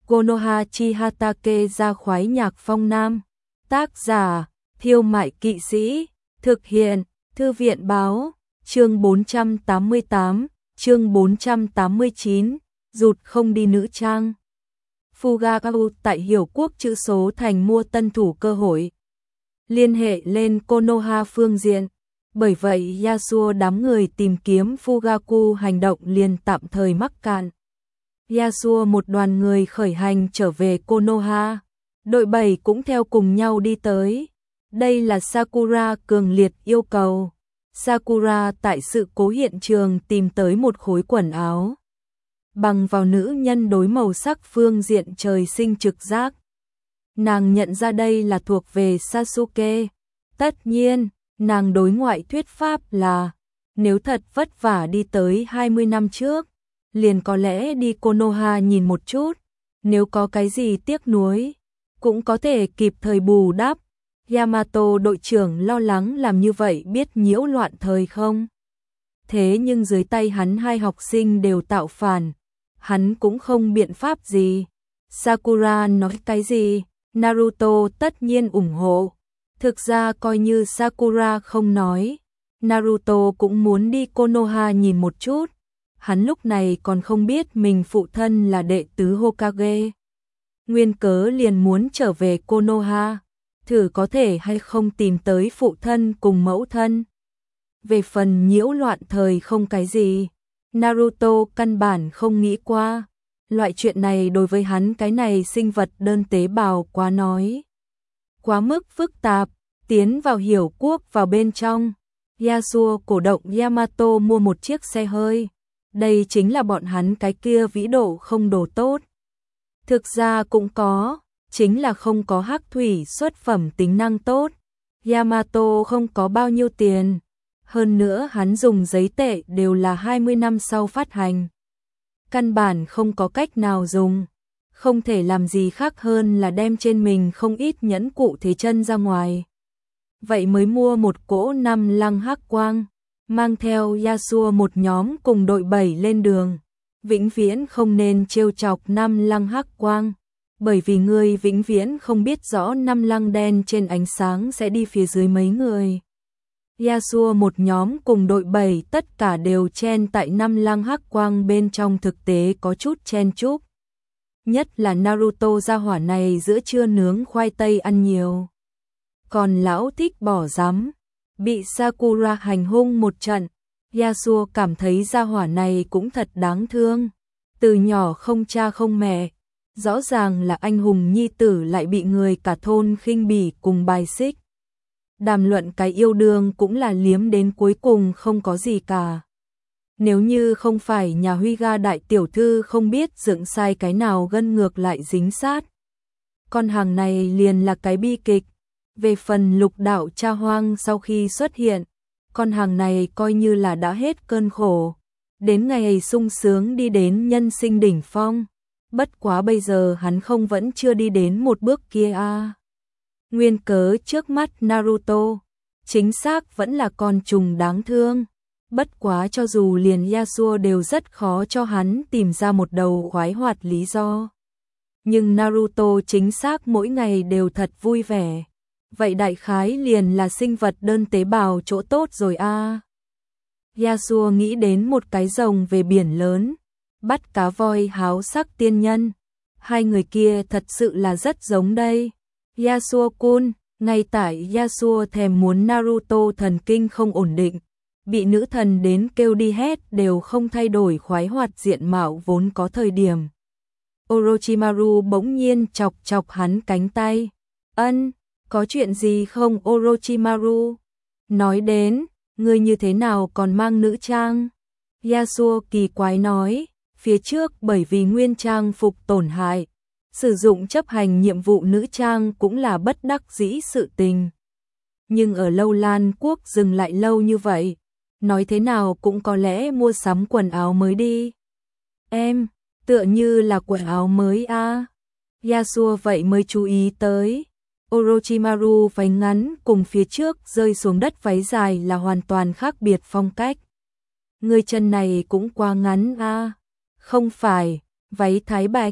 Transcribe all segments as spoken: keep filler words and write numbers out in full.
Konoha Chihatake ra khoái nhạc phong nam. Tác giả, Thiêu Mại Kỵ Sĩ. Thực hiện, Thư viện Báo. Chương bốn trăm tám mươi tám, chương bốn trăm tám mươi chín, rụt không đi nữ trang. Fugakawa tại Hiểu Quốc chữ số thành mua tân thủ cơ hội. Liên hệ lên Konoha phương diện. Bởi vậy Yasuo đám người tìm kiếm Fugaku hành động liền tạm thời mắc cạn. Yasuo một đoàn người khởi hành trở về Konoha. Đội bảy cũng theo cùng nhau đi tới. Đây là Sakura cường liệt yêu cầu. Sakura tại sự cố hiện trường tìm tới một khối quần áo. Bằng vào nữ nhân đối màu sắc phương diện trời sinh trực giác. Nàng nhận ra đây là thuộc về Sasuke. Tất nhiên, nàng đối ngoại thuyết pháp là nếu thật vất vả đi tới hai mươi năm trước, liền có lẽ đi Konoha nhìn một chút, nếu có cái gì tiếc nuối, cũng có thể kịp thời bù đắp. Yamato đội trưởng lo lắng làm như vậy biết nhiễu loạn thời không. Thế nhưng dưới tay hắn hai học sinh đều tạo phản, hắn cũng không biện pháp gì. Sakura nói cái gì, Naruto tất nhiên ủng hộ. Thực ra coi như Sakura không nói, Naruto cũng muốn đi Konoha nhìn một chút. Hắn lúc này còn không biết mình phụ thân là đệ tứ Hokage. Nguyên cớ liền muốn trở về Konoha, thử có thể hay không tìm tới phụ thân cùng mẫu thân. Về phần nhiễu loạn thời không cái gì, Naruto căn bản không nghĩ qua. Loại chuyện này đối với hắn cái này sinh vật đơn tế bào quá nói. Quá mức phức tạp, tiến vào Hiểu Quốc vào bên trong. Yasuo cổ động Yamato mua một chiếc xe hơi. Đây chính là bọn hắn cái kia vĩ độ không đồ tốt. Thực ra cũng có, chính là không có hắc thủy xuất phẩm tính năng tốt. Yamato không có bao nhiêu tiền. Hơn nữa hắn dùng giấy tệ đều là hai mươi năm sau phát hành. Căn bản không có cách nào dùng. Không thể làm gì khác hơn là đem trên mình không ít nhẫn cụ thế chân ra ngoài. Vậy mới mua một cỗ năm lăng hắc quang. Mang theo Yasuo một nhóm cùng đội bảy lên đường. Vĩnh viễn không nên trêu chọc năm lăng hắc quang. Bởi vì người vĩnh viễn không biết rõ năm lăng đen trên ánh sáng sẽ đi phía dưới mấy người. Yasuo một nhóm cùng đội bảy tất cả đều chen tại năm lăng hắc quang bên trong, thực tế có chút chen chúc. Nhất là Naruto gia hỏa này giữa trưa nướng khoai tây ăn nhiều. Còn lão thích bỏ rắm, bị Sakura hành hung một trận. Yasuo cảm thấy gia hỏa này cũng thật đáng thương. Từ nhỏ không cha không mẹ, rõ ràng là anh hùng nhi tử lại bị người cả thôn khinh bỉ cùng bài xích. Đàm luận cái yêu đương cũng là liếm đến cuối cùng không có gì cả. Nếu như không phải nhà Huy Ga đại tiểu thư không biết dựng sai cái nào gân ngược lại dính sát, con hàng này liền là cái bi kịch. Về phần Lục đạo cha hoang sau khi xuất hiện, con hàng này coi như là đã hết cơn khổ, đến ngày sung sướng đi đến nhân sinh đỉnh phong. Bất quá bây giờ hắn không vẫn chưa đi đến một bước kia a. À. Nguyên cớ trước mắt Naruto, chính xác vẫn là con trùng đáng thương. Bất quá cho dù liền Yasuo đều rất khó cho hắn tìm ra một đầu khoái hoạt lý do. Nhưng Naruto chính xác mỗi ngày đều thật vui vẻ. Vậy đại khái liền là sinh vật đơn tế bào chỗ tốt rồi a. À. Yasuo nghĩ đến một cái rồng về biển lớn, bắt cá voi háo sắc tiên nhân. Hai người kia thật sự là rất giống đây. Yasuo-kun, ngay tại Yasuo thèm muốn Naruto thần kinh không ổn định, bị nữ thần đến kêu đi hết đều không thay đổi khoái hoạt diện mạo vốn có thời điểm. Orochimaru bỗng nhiên chọc chọc hắn cánh tay. Ân, có chuyện gì không Orochimaru? Nói đến, ngươi như thế nào còn mang nữ trang? Yasuo kỳ quái nói, phía trước bởi vì nguyên trang phục tổn hại, sử dụng chấp hành nhiệm vụ nữ trang cũng là bất đắc dĩ sự tình. Nhưng ở Lâu Lan Quốc dừng lại lâu như vậy, nói thế nào cũng có lẽ mua sắm quần áo mới đi. Em, tựa như là quần áo mới a. À. Yasuo vậy mới chú ý tới. Orochimaru váy ngắn cùng phía trước rơi xuống đất váy dài là hoàn toàn khác biệt phong cách. Người chân này cũng quá ngắn a. À. Không phải, váy thái bạch.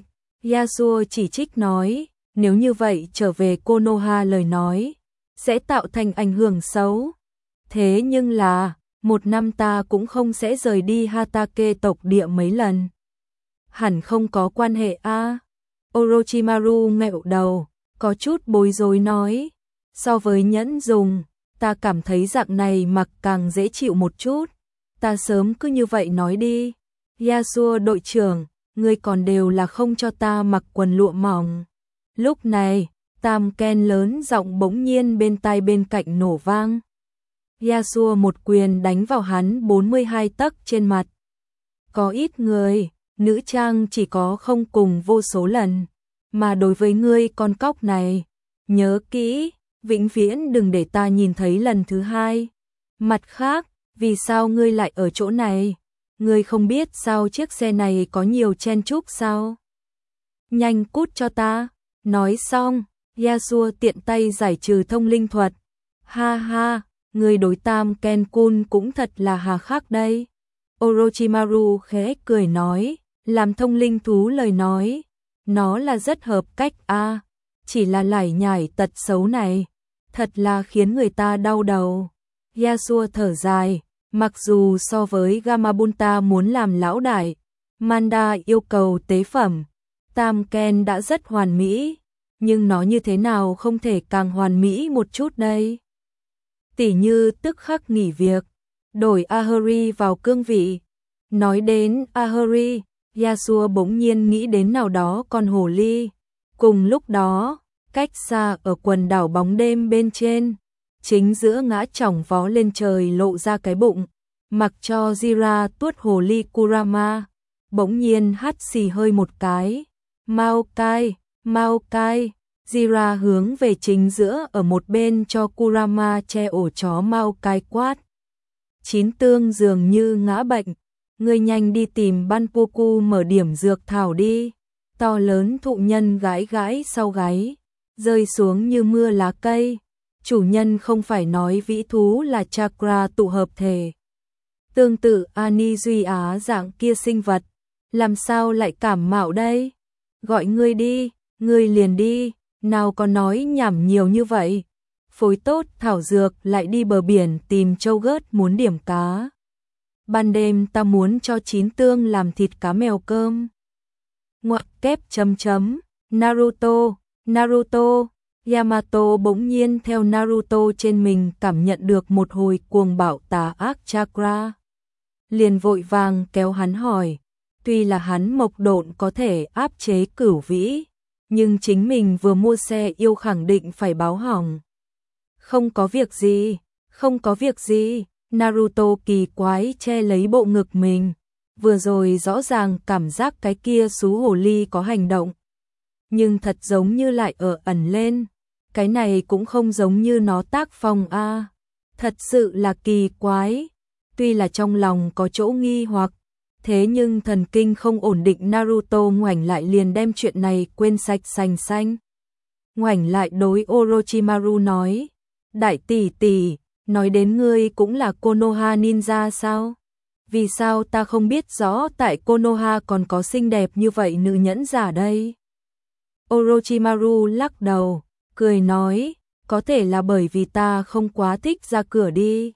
Yasuo chỉ trích nói, nếu như vậy trở về Konoha lời nói, sẽ tạo thành ảnh hưởng xấu. Thế nhưng là, một năm ta cũng không sẽ rời đi Hatake tộc địa mấy lần. Hẳn không có quan hệ a. À? Orochimaru nghẹo đầu, có chút bối rối nói, so với nhẫn dùng, ta cảm thấy dạng này mặc càng dễ chịu một chút, ta sớm cứ như vậy nói đi. Yasuo đội trưởng, ngươi còn đều là không cho ta mặc quần lụa mỏng. Lúc này, Tam Ken lớn giọng bỗng nhiên bên tai bên cạnh nổ vang. Yasuo một quyền đánh vào hắn bốn mươi hai tấc trên mặt. Có ít người, nữ trang chỉ có không cùng vô số lần, mà đối với ngươi con cóc này, nhớ kỹ, vĩnh viễn đừng để ta nhìn thấy lần thứ hai. Mặt khác, vì sao ngươi lại ở chỗ này? Ngươi không biết sao chiếc xe này có nhiều chen chúc sao? Nhanh cút cho ta. Nói xong, Yasuo tiện tay giải trừ thông linh thuật. Ha ha, ngươi đối Tam Ken-kun cũng thật là hà khắc đây. Orochimaru khẽ cười nói, làm thông linh thú lời nói, nó là rất hợp cách a, à, chỉ là lải nhải tật xấu này, thật là khiến người ta đau đầu. Yasuo thở dài, mặc dù so với Gamabunta muốn làm lão đại, Manda yêu cầu tế phẩm, Tam Ken đã rất hoàn mỹ, nhưng nó như thế nào không thể càng hoàn mỹ một chút đây? Tỉ như tức khắc nghỉ việc, đổi Ahuri vào cương vị. Nói đến Ahuri, Yasuo bỗng nhiên nghĩ đến nào đó con hồ ly. Cùng lúc đó, cách xa ở quần đảo bóng đêm bên trên, chính giữa ngã chỏng vó lên trời lộ ra cái bụng, mặc cho Jiraiya tuốt hồ ly Kurama, bỗng nhiên hắt xì hơi một cái. Maokai, Maokai, Jiraiya hướng về chính giữa ở một bên cho Kurama che ổ chó Maokai quát. Chín tương dường như ngã bệnh, ngươi nhanh đi tìm Banpoku mở điểm dược thảo đi. To lớn thụ nhân gãi gãi sau gáy, rơi xuống như mưa lá cây. Chủ nhân không phải nói vĩ thú là chakra tụ hợp thể. Tương tự Ani Duy Á dạng kia sinh vật, làm sao lại cảm mạo đây? Gọi ngươi đi, ngươi liền đi, nào có nói nhảm nhiều như vậy. Phối tốt thảo dược lại đi bờ biển tìm châu gớt muốn điểm cá. Ban đêm ta muốn cho chín tương làm thịt cá mèo cơm. Ngoặc kép chấm chấm, Naruto, Naruto, Yamato bỗng nhiên theo Naruto trên mình cảm nhận được một hồi cuồng bạo tà ác chakra. Liền vội vàng kéo hắn hỏi, tuy là hắn mộc độn có thể áp chế cửu vĩ, nhưng chính mình vừa mua xe yêu khẳng định phải báo hỏng. Không có việc gì, không có việc gì, Naruto kỳ quái che lấy bộ ngực mình, vừa rồi rõ ràng cảm giác cái kia xú hồ ly có hành động, nhưng thật giống như lại ở ẩn lên, cái này cũng không giống như nó tác phong a, à. Thật sự là kỳ quái, tuy là trong lòng có chỗ nghi hoặc, thế nhưng thần kinh không ổn định Naruto ngoảnh lại liền đem chuyện này quên sạch sành xanh. Ngoảnh lại đối Orochimaru nói, đại tỷ tỷ, nói đến ngươi cũng là Konoha ninja sao? Vì sao ta không biết rõ tại Konoha còn có xinh đẹp như vậy nữ nhẫn giả đây? Orochimaru lắc đầu, cười nói, có thể là bởi vì ta không quá thích ra cửa đi.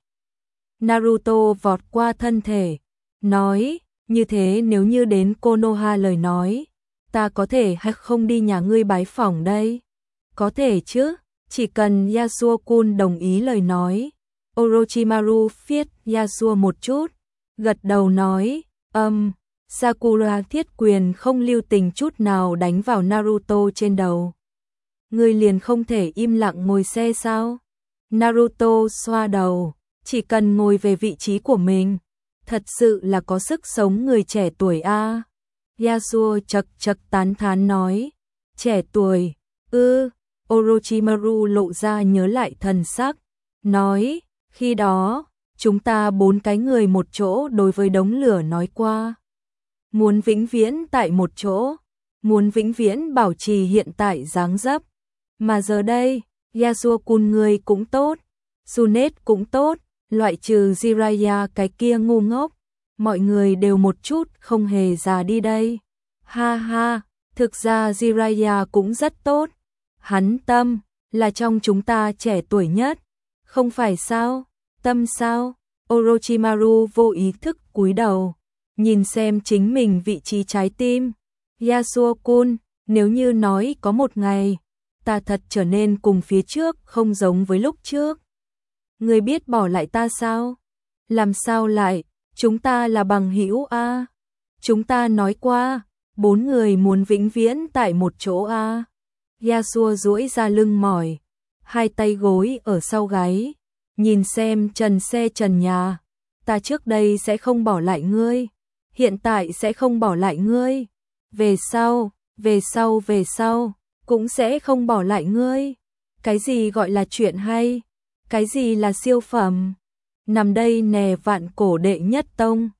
Naruto vọt qua thân thể, nói, như thế nếu như đến Konoha lời nói, ta có thể hay không đi nhà ngươi bái phỏng đây? Có thể chứ, chỉ cần Yasuo-kun đồng ý lời nói. Orochimaru phiết Yasuo một chút, gật đầu nói, âm, um, Sakura thiết quyền không lưu tình chút nào đánh vào Naruto trên đầu. Ngươi liền không thể im lặng ngồi xe sao? Naruto xoa đầu, chỉ cần ngồi về vị trí của mình, thật sự là có sức sống người trẻ tuổi a. À. Yasuo chật chật tán thán nói, trẻ tuổi, ư, Orochimaru lộ ra nhớ lại thần sắc, nói, khi đó, chúng ta bốn cái người một chỗ đối với đống lửa nói qua. Muốn vĩnh viễn tại một chỗ, muốn vĩnh viễn bảo trì hiện tại dáng dấp. Mà giờ đây, Yasuo-kun người cũng tốt, Tsunade cũng tốt, loại trừ Jiraiya cái kia ngu ngốc, mọi người đều một chút không hề già đi đây. Ha ha, Thực ra Jiraiya cũng rất tốt. Hắn Tâm là trong chúng ta trẻ tuổi nhất. Không phải sao? Tâm sao? Orochimaru vô ý thức cúi đầu, nhìn xem chính mình vị trí trái tim. Yasuo-kun, nếu như nói có một ngày, ta thật trở nên cùng phía trước không giống với lúc trước. Ngươi biết bỏ lại ta sao? Làm sao lại, chúng ta là bằng hữu a. Chúng ta nói qua, bốn người muốn vĩnh viễn tại một chỗ a. Yasuo duỗi ra lưng mỏi, hai tay gối ở sau gáy, nhìn xem trần xe trần nhà. Ta trước đây sẽ không bỏ lại ngươi, hiện tại sẽ không bỏ lại ngươi, về sau, về sau về sau, cũng sẽ không bỏ lại ngươi. Cái gì gọi là chuyện hay? Cái gì là siêu phẩm? Nằm đây nè vạn cổ đệ nhất tông.